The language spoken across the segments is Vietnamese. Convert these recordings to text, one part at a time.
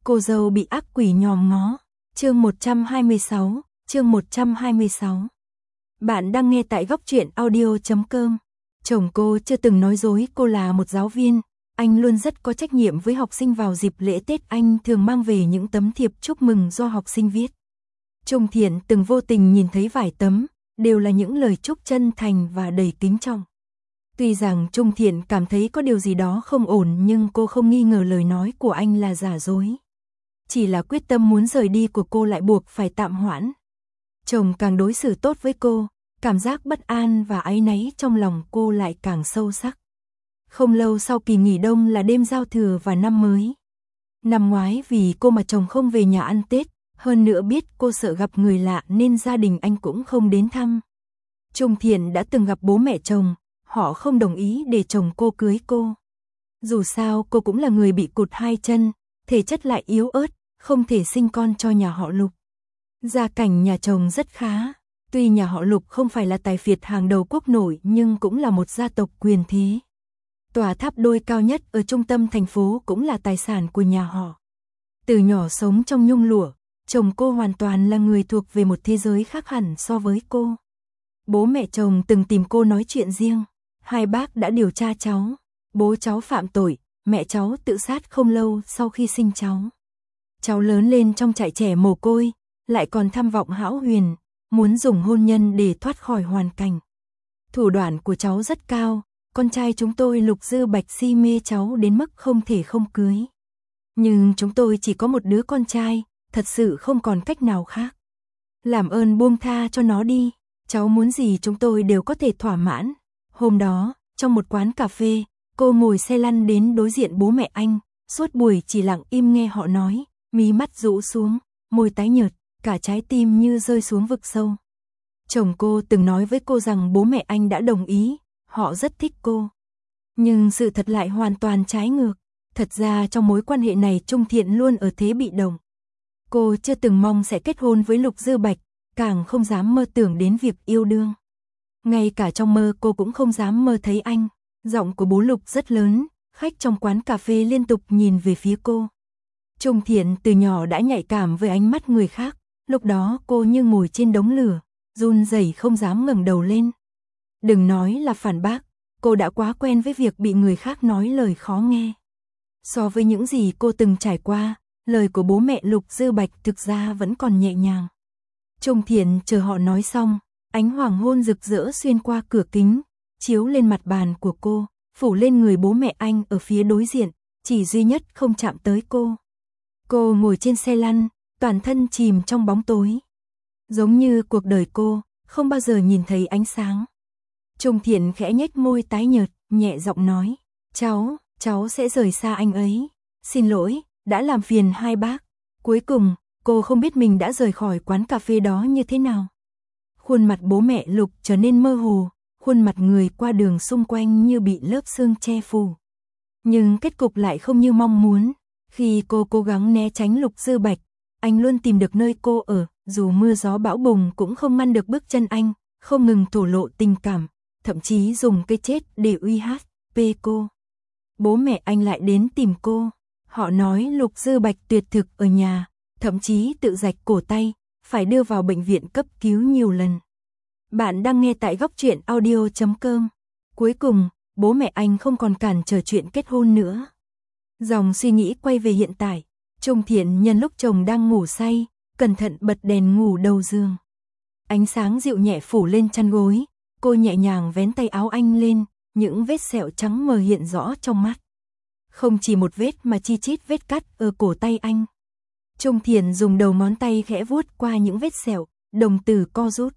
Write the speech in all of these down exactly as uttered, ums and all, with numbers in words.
Cô dâu bị ác quỷ nhòm ngó. Chương một trăm hai mươi sáu, chương một trăm hai mươi sáu. Bạn đang nghe tại góc truyện audio chấm com. Chồng cô chưa từng nói dối cô là một giáo viên, anh luôn rất có trách nhiệm với học sinh. Vào dịp lễ Tết anh thường mang về những tấm thiệp chúc mừng do học sinh viết. Trung Thiện từng vô tình nhìn thấy vài tấm, đều là những lời chúc chân thành và đầy kính trọng. Tuy rằng Trung Thiện cảm thấy có điều gì đó không ổn, nhưng cô không nghi ngờ lời nói của anh là giả dối. Chỉ là quyết tâm muốn rời đi của cô lại buộc phải tạm hoãn. Chồng càng đối xử tốt với cô, cảm giác bất an và áy náy trong lòng cô lại càng sâu sắc. Không lâu sau kỳ nghỉ đông là đêm giao thừa và năm mới. Năm ngoái vì cô mà chồng không về nhà ăn Tết, hơn nữa biết cô sợ gặp người lạ nên gia đình anh cũng không đến thăm. Trung Thiện đã từng gặp bố mẹ chồng, họ không đồng ý để chồng cô cưới cô. Dù sao cô cũng là người bị cụt hai chân, thể chất lại yếu ớt, không thể sinh con cho nhà họ Lục. Gia cảnh nhà chồng rất khá, tuy nhà họ Lục không phải là tài phiệt hàng đầu quốc nội nhưng cũng là một gia tộc quyền thế. Tòa tháp đôi cao nhất ở trung tâm thành phố cũng là tài sản của nhà họ. Từ nhỏ sống trong nhung lụa, chồng cô hoàn toàn là người thuộc về một thế giới khác hẳn so với cô. Bố mẹ chồng từng tìm cô nói chuyện riêng, hai bác đã điều tra cháu, bố cháu phạm tội, mẹ cháu tự sát không lâu sau khi sinh cháu. Cháu lớn lên trong trại trẻ mồ côi, lại còn tham vọng hão huyền, muốn dùng hôn nhân để thoát khỏi hoàn cảnh. Thủ đoạn của cháu rất cao, con trai chúng tôi Lục Dư Bạch si mê cháu đến mức không thể không cưới. Nhưng chúng tôi chỉ có một đứa con trai, thật sự không còn cách nào khác. Làm ơn buông tha cho nó đi, cháu muốn gì chúng tôi đều có thể thỏa mãn. Hôm đó, trong một quán cà phê, cô ngồi xe lăn đến đối diện bố mẹ anh, suốt buổi chỉ lặng im nghe họ nói, mí mắt rũ xuống, môi tái nhợt, cả trái tim như rơi xuống vực sâu. Chồng cô từng nói với cô rằng bố mẹ anh đã đồng ý, họ rất thích cô. Nhưng sự thật lại hoàn toàn trái ngược. Thật ra trong mối quan hệ này Trung Thiện luôn ở thế bị động. Cô chưa từng mong sẽ kết hôn với Lục Dư Bạch, càng không dám mơ tưởng đến việc yêu đương. Ngay cả trong mơ cô cũng không dám mơ thấy anh. Giọng của bố Lục rất lớn, khách trong quán cà phê liên tục nhìn về phía cô. Trung Thiện từ nhỏ đã nhạy cảm với ánh mắt người khác, lúc đó cô như ngồi trên đống lửa, run rẩy không dám ngẩng đầu lên. Đừng nói là phản bác, cô đã quá quen với việc bị người khác nói lời khó nghe. So với những gì cô từng trải qua, lời của bố mẹ Lục Dư Bạch thực ra vẫn còn nhẹ nhàng. Trung Thiện chờ họ nói xong, ánh hoàng hôn rực rỡ xuyên qua cửa kính, chiếu lên mặt bàn của cô, phủ lên người bố mẹ anh ở phía đối diện, chỉ duy nhất không chạm tới cô. Cô ngồi trên xe lăn, toàn thân chìm trong bóng tối. Giống như cuộc đời cô, không bao giờ nhìn thấy ánh sáng. Trung Thiện khẽ nhếch môi tái nhợt, nhẹ giọng nói, cháu, cháu sẽ rời xa anh ấy. Xin lỗi, đã làm phiền hai bác. Cuối cùng, cô không biết mình đã rời khỏi quán cà phê đó như thế nào. Khuôn mặt bố mẹ Lục trở nên mơ hồ, khuôn mặt người qua đường xung quanh như bị lớp sương che phủ. Nhưng kết cục lại không như mong muốn. Khi cô cố gắng né tránh Lục Dư Bạch, anh luôn tìm được nơi cô ở, dù mưa gió bão bùng cũng không ngăn được bước chân anh, không ngừng thổ lộ tình cảm, thậm chí dùng cái chết để uy hiếp cô. Bố mẹ anh lại đến tìm cô, họ nói Lục Dư Bạch tuyệt thực ở nhà, thậm chí tự rạch cổ tay, phải đưa vào bệnh viện cấp cứu nhiều lần. Bạn đang nghe tại góc truyện audio chấm com. Cuối cùng, bố mẹ anh không còn cản trở chuyện kết hôn nữa. Dòng suy nghĩ quay về hiện tại, Trung Thiện nhân lúc chồng đang ngủ say, cẩn thận bật đèn ngủ đầu giường. Ánh sáng dịu nhẹ phủ lên chăn gối, cô nhẹ nhàng vén tay áo anh lên, những vết sẹo trắng mờ hiện rõ trong mắt. Không chỉ một vết mà chi chít vết cắt ở cổ tay anh. Trung Thiện dùng đầu ngón tay khẽ vuốt qua những vết sẹo, đồng tử co rút.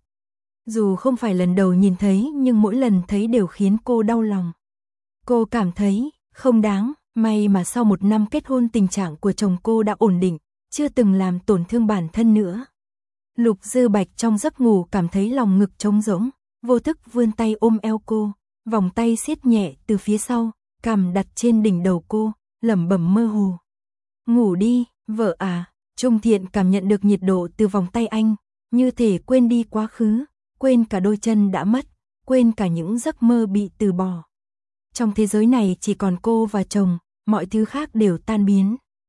Dù không phải lần đầu nhìn thấy nhưng mỗi lần thấy đều khiến cô đau lòng. Cô cảm thấy không đáng, may mà sau một năm kết hôn tình trạng của chồng cô đã ổn định, chưa từng làm tổn thương bản thân nữa. Lục Dư Bạch trong giấc ngủ cảm thấy lòng ngực trống rỗng, vô thức vươn tay ôm eo cô, vòng tay siết nhẹ từ phía sau, cằm đặt trên đỉnh đầu cô, lẩm bẩm mơ hồ. Ngủ đi, vợ à. Trung Thiện cảm nhận được nhiệt độ từ vòng tay anh, như thể quên đi quá khứ, quên cả đôi chân đã mất, quên cả những giấc mơ bị từ bỏ. Trong thế giới này chỉ còn cô và chồng, mọi thứ khác đều tan biến.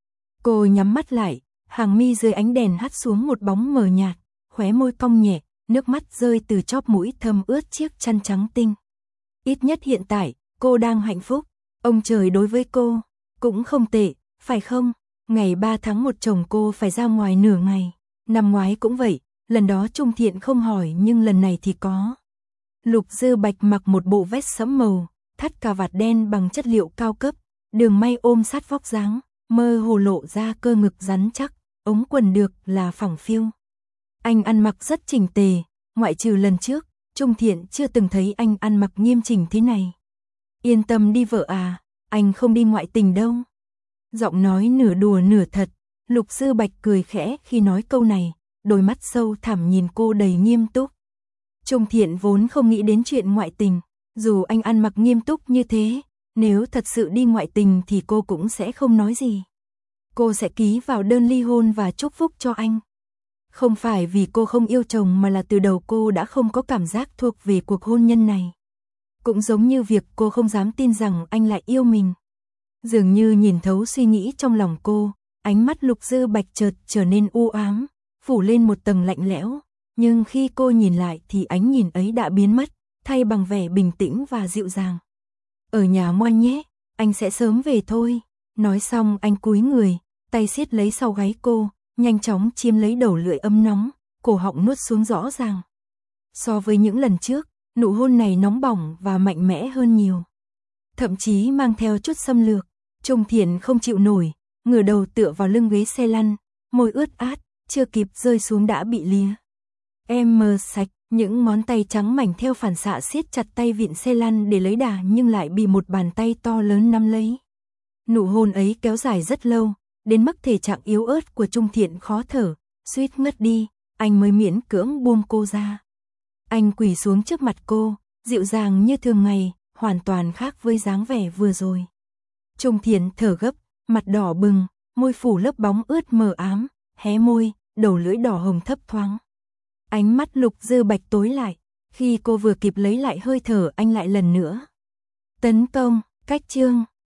Cô nhắm mắt lại, hàng mi dưới ánh đèn hắt xuống một bóng mờ nhạt, khóe môi cong nhẹ, nước mắt rơi từ chóp mũi thấm ướt chiếc chăn trắng tinh. Ít nhất hiện tại, cô đang hạnh phúc. Ông trời đối với cô cũng không tệ, phải không? Ngày ba tháng một chồng cô phải ra ngoài nửa ngày. Năm ngoái cũng vậy, lần đó Trung Thiện không hỏi nhưng lần này thì có. Lục Dư Bạch mặc một bộ vest sẫm màu, thắt cà vạt đen bằng chất liệu cao cấp, đường may ôm sát vóc dáng, mơ hồ lộ ra cơ ngực rắn chắc, ống quần được là phẳng phiu. Anh ăn mặc rất chỉnh tề, ngoại trừ lần trước, Trung Thiện chưa từng thấy anh ăn mặc nghiêm chỉnh thế này. Yên tâm đi vợ à, anh không đi ngoại tình đâu. Giọng nói nửa đùa nửa thật, Lục Dư Bạch cười khẽ khi nói câu này, đôi mắt sâu thẳm nhìn cô đầy nghiêm túc. Trung Thiện vốn không nghĩ đến chuyện ngoại tình, dù anh ăn mặc nghiêm túc như thế, nếu thật sự đi ngoại tình thì cô cũng sẽ không nói gì. Cô sẽ ký vào đơn ly hôn và chúc phúc cho anh. Không phải vì cô không yêu chồng mà là từ đầu cô đã không có cảm giác thuộc về cuộc hôn nhân này. Cũng giống như việc cô không dám tin rằng anh lại yêu mình. Dường như nhìn thấu suy nghĩ trong lòng cô, ánh mắt Lục Dư Bạch chợt trở nên u ám, phủ lên một tầng lạnh lẽo. Nhưng khi cô nhìn lại thì ánh nhìn ấy đã biến mất, thay bằng vẻ bình tĩnh và dịu dàng. Ở nhà ngoan nhé, anh sẽ sớm về thôi. Nói xong anh cúi người, tay siết lấy sau gáy cô, nhanh chóng chiếm lấy đầu lưỡi ấm nóng, cổ họng nuốt xuống rõ ràng. So với những lần trước, nụ hôn này nóng bỏng và mạnh mẽ hơn nhiều. Thậm chí mang theo chút xâm lược. Trung Thiện không chịu nổi, ngửa đầu tựa vào lưng ghế xe lăn, môi ướt át, chưa kịp rơi xuống đã bị lìa. Em mờ sạch, những ngón tay trắng mảnh theo phản xạ siết chặt tay vịn xe lăn để lấy đà nhưng lại bị một bàn tay to lớn nắm lấy. Nụ hôn ấy kéo dài rất lâu, đến mức thể trạng yếu ớt của Trung Thiện khó thở, suýt ngất đi, anh mới miễn cưỡng buông cô ra. Anh quỳ xuống trước mặt cô, dịu dàng như thường ngày, hoàn toàn khác với dáng vẻ vừa rồi. Trung Thiện thở gấp, mặt đỏ bừng, môi phủ lớp bóng ướt mờ ám, hé môi, đầu lưỡi đỏ hồng thấp thoáng. Ánh mắt Lục Dư Bạch tối lại, khi cô vừa kịp lấy lại hơi thở anh lại lần nữa tấn công, cách chương